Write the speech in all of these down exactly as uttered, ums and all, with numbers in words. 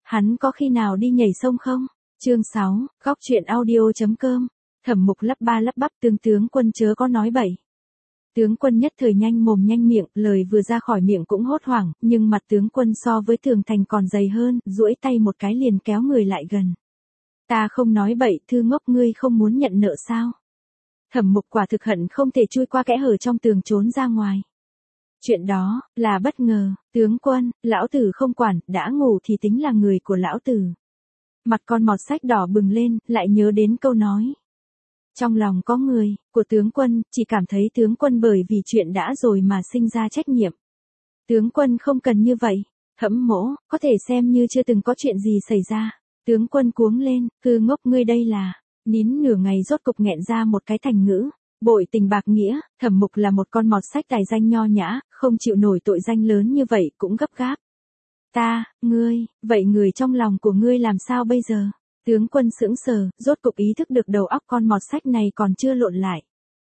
Hắn có khi nào đi nhảy sông không? Chương sáu, góc truyện audio.com. Thẩm Mục lắp ba lắp bắp tướng tướng quân chớ có nói bậy. Tướng quân nhất thời nhanh mồm nhanh miệng, lời vừa ra khỏi miệng cũng hốt hoảng, nhưng mặt tướng quân so với tường thành còn dày hơn, duỗi tay một cái liền kéo người lại gần. Ta không nói bậy, thư ngốc ngươi không muốn nhận nợ sao? Thẩm Mục quả thực hận không thể chui qua kẽ hở trong tường trốn ra ngoài. Chuyện đó, là bất ngờ, tướng quân, lão tử không quản, đã ngủ thì tính là người của lão tử. Mặt con mọt sách đỏ bừng lên, lại nhớ đến câu nói. Trong lòng có người, của tướng quân, chỉ cảm thấy tướng quân bởi vì chuyện đã rồi mà sinh ra trách nhiệm. Tướng quân không cần như vậy, Thẩm mỗ, có thể xem như chưa từng có chuyện gì xảy ra. Tướng quân cuống lên, thư ngốc ngươi đây là, nín nửa ngày rốt cục nghẹn ra một cái thành ngữ. Bội tình bạc nghĩa, Thẩm Mục là một con mọt sách tài danh nho nhã, không chịu nổi tội danh lớn như vậy cũng gấp gáp. Ta, ngươi, vậy người trong lòng của ngươi làm sao bây giờ? Tướng quân sững sờ, rốt cục ý thức được đầu óc con mọt sách này còn chưa lộn lại.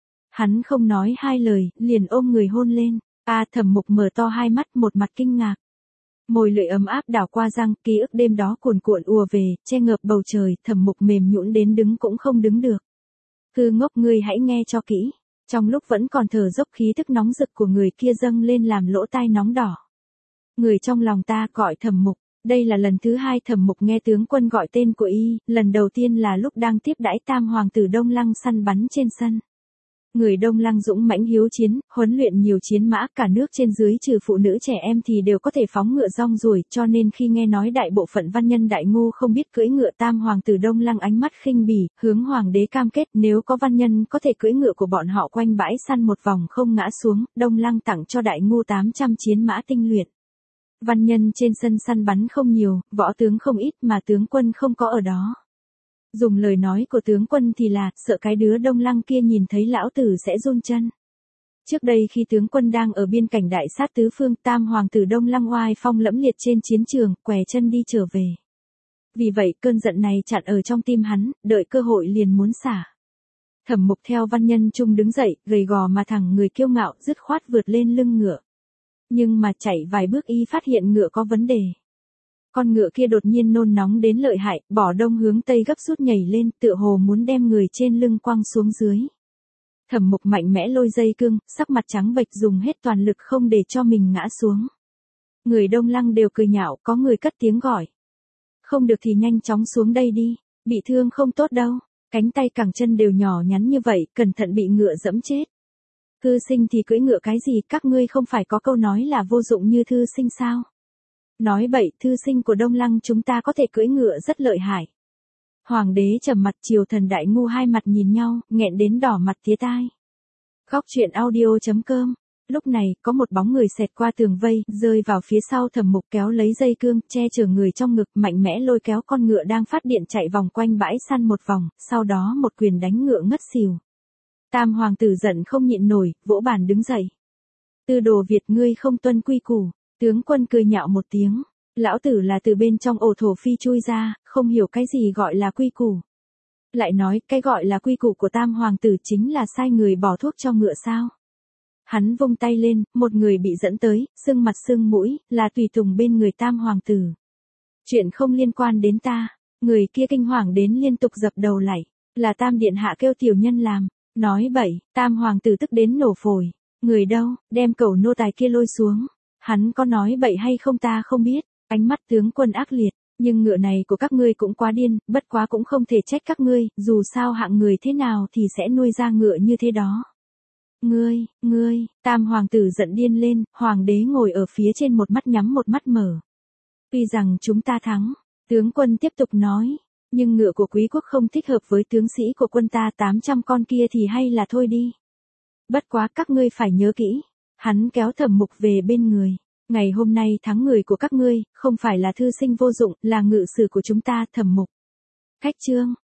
Hắn không nói hai lời, liền ôm người hôn lên. A à, Thẩm Mục mở to hai mắt một mặt kinh ngạc. Môi lưỡi ấm áp đảo qua răng, ký ức đêm đó cuồn cuộn ùa về, che ngợp bầu trời, Thẩm Mục mềm nhũn đến đứng cũng không đứng được. Thư ngốc ngươi hãy nghe cho kỹ. Trong lúc vẫn còn thở dốc khí thức nóng rực của người kia dâng lên làm lỗ tai nóng đỏ. Người trong lòng ta gọi Thẩm Mục. Đây là lần thứ hai Thẩm Mục nghe tướng quân gọi tên của y, lần đầu tiên là lúc đang tiếp đãi tam hoàng tử Đông Lăng săn bắn trên sân. Người Đông Lăng dũng mãnh hiếu chiến, huấn luyện nhiều chiến mã, cả nước trên dưới trừ phụ nữ trẻ em thì đều có thể phóng ngựa rong ruổi, cho nên khi nghe nói đại bộ phận văn nhân đại ngu không biết cưỡi ngựa, tam hoàng tử Đông Lăng ánh mắt khinh bỉ, hướng hoàng đế cam kết nếu có văn nhân có thể cưỡi ngựa của bọn họ quanh bãi săn một vòng không ngã xuống, Đông Lăng tặng cho đại ngu tám trăm chiến mã tinh luyện. Văn nhân trên sân săn bắn không nhiều, võ tướng không ít mà tướng quân không có ở đó. Dùng lời nói của tướng quân thì là, sợ cái đứa Đông Lăng kia nhìn thấy lão tử sẽ run chân. Trước đây khi tướng quân đang ở biên cảnh đại sát tứ phương, tam hoàng tử Đông Lăng oai phong lẫm liệt trên chiến trường, què chân đi trở về. Vì vậy cơn giận này chặn ở trong tim hắn, đợi cơ hội liền muốn xả. Thẩm Mục theo văn nhân trung đứng dậy, gầy gò mà thẳng người kiêu ngạo, dứt khoát vượt lên lưng ngựa. Nhưng mà chạy vài bước y phát hiện ngựa có vấn đề. Con ngựa kia đột nhiên nôn nóng đến lợi hại, bỏ đông hướng tây gấp rút nhảy lên, tựa hồ muốn đem người trên lưng quăng xuống dưới. Thẩm Mục mạnh mẽ lôi dây cương, sắc mặt trắng bệch dùng hết toàn lực không để cho mình ngã xuống. Người Đông Lăng đều cười nhạo, có người cất tiếng gọi. Không được thì nhanh chóng xuống đây đi, bị thương không tốt đâu, cánh tay cẳng chân đều nhỏ nhắn như vậy, cẩn thận bị ngựa dẫm chết. Thư sinh thì cưỡi ngựa cái gì, các ngươi không phải có câu nói là vô dụng như thư sinh sao? Nói bậy, thư sinh của Đông Lăng chúng ta có thể cưỡi ngựa rất lợi hại. Hoàng đế trầm mặt, triều thần đại ngu hai mặt nhìn nhau, nghẹn đến đỏ mặt tía tai. Góc truyện audio.com. Lúc này, có một bóng người xẹt qua tường vây, rơi vào phía sau Thẩm Mục, kéo lấy dây cương, che chở người trong ngực, mạnh mẽ lôi kéo con ngựa đang phát điện chạy vòng quanh bãi săn một vòng, sau đó một quyền đánh ngựa ngất xỉu. Tam hoàng tử giận không nhịn nổi, vỗ bàn đứng dậy. Tư đồ Việt ngươi không tuân quy củ. Tướng quân cười nhạo một tiếng, lão tử là từ bên trong ổ thổ phi chui ra, không hiểu cái gì gọi là quy củ. Lại nói, cái gọi là quy củ của tam hoàng tử chính là sai người bỏ thuốc cho ngựa sao. Hắn vung tay lên, một người bị dẫn tới, sưng mặt sưng mũi, là tùy tùng bên người tam hoàng tử. Chuyện không liên quan đến ta, người kia kinh hoàng đến liên tục dập đầu lạy, là tam điện hạ kêu tiểu nhân làm, nói bậy, tam hoàng tử tức đến nổ phổi, người đâu, đem cẩu nô tài kia lôi xuống. Hắn có nói bậy hay không ta không biết, ánh mắt tướng quân ác liệt, nhưng ngựa này của các ngươi cũng quá điên, bất quá cũng không thể trách các ngươi, dù sao hạng người thế nào thì sẽ nuôi ra ngựa như thế đó. Ngươi, ngươi, tam hoàng tử giận điên lên, hoàng đế ngồi ở phía trên một mắt nhắm một mắt mở. Tuy rằng chúng ta thắng, tướng quân tiếp tục nói, nhưng ngựa của quý quốc không thích hợp với tướng sĩ của quân ta, tám trăm con kia thì hay là thôi đi. Bất quá các ngươi phải nhớ kỹ. Hắn kéo Thẩm Mục về bên người. Ngày hôm nay thắng người của các ngươi, không phải là thư sinh vô dụng, là ngự sử của chúng ta, Thẩm Mục. Khách chương,